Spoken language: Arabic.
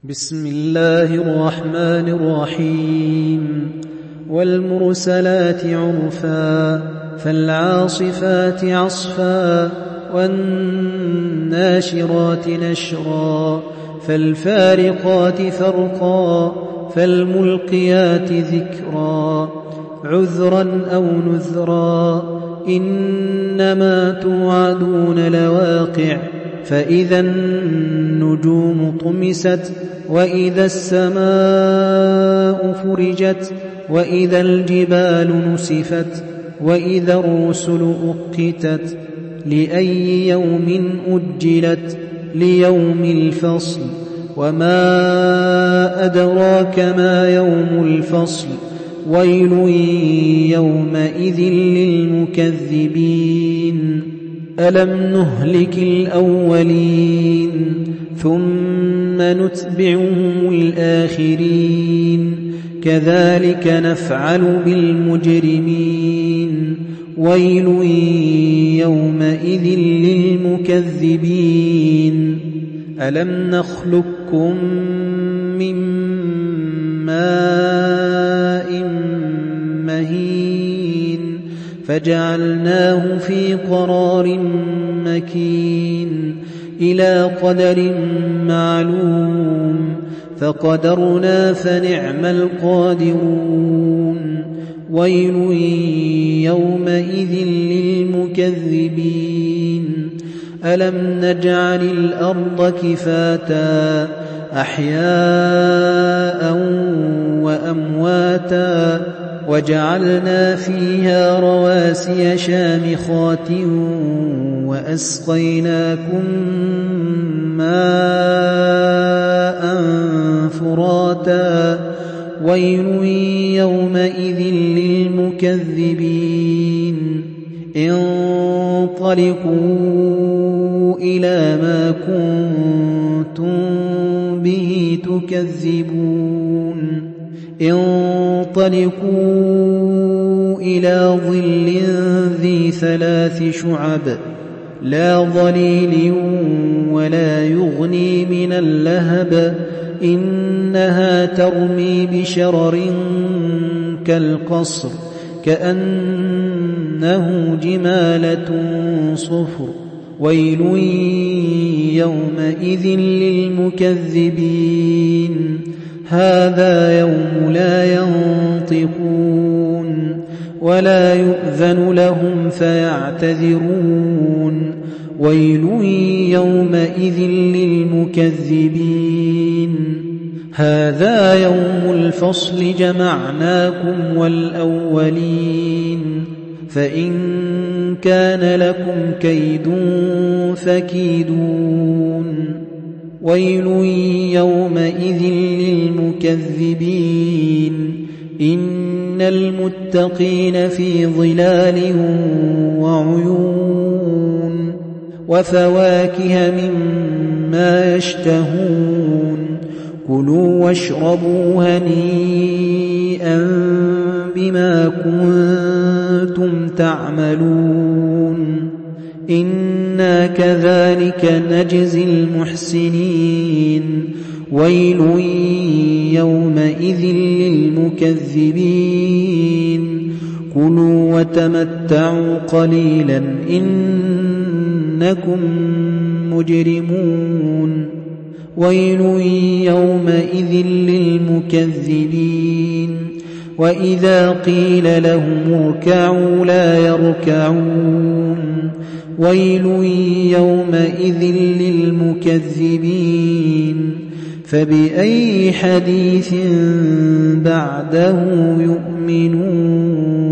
بسم الله الرحمن الرحيم والمرسلات عرفا فالعاصفات عصفا والناشرات نشرا فالفارقات فرقا فالملقيات ذكرا عذرا أو نذرا إنما توعدون لواقع فإذا النجوم طمست وإذا السماء فرجت وإذا الجبال نسفت وإذا الرسل أقتت لأي يوم أجلت ليوم الفصل وما أدراك ما يوم الفصل ويل يومئذ للمكذبين ألم نهلك الأولين ثم نتبعهم الآخرين كذلك نفعل بالمجرمين ويل يومئذ للمكذبين ألم نخلقكم من ماء مهين فجعلناه في قرار مكين إلى قدر معلوم فقدرنا فنعم القادرون ويل يومئذ للمكذبين ألم نجعل الأرض كفاتا أحياء وأمواتا وجعلنا فيها رواسي شامخات وأسقيناكم ماء فراتا ويل يومئذ للمكذبين انطلقوا إلى ما كنتم به تكذبون انطلقوا إلى ظل ذي 3 شعب لا ظليل ولا يغني من اللهب إنها ترمي بشرر كالقصر كأنه جمالة صفر ويل يومئذ للمكذبين هذا يوم لا ينطقون ولا يؤذن لهم فيعتذرون ويل يومئذ للمكذبين هذا يوم الفصل جمعناكم والأولين فإن كان لكم كيد فكيدون ويل يومئذ للمكذبين إن المتقين في ظلال وعيون وفواكه مما يشتهون كلوا واشربوا هنيئا بما كنتم تعملون إنا كذلك نجزي المحسنين ويل يومئذ للمكذبين كلوا وتمتعوا قليلا إنكم مجرمون ويل يومئذ للمكذبين وإذا قيل لهم اركعوا لا يركعون ويل يومئذ للمكذبين فبأي حديث بعده يؤمنون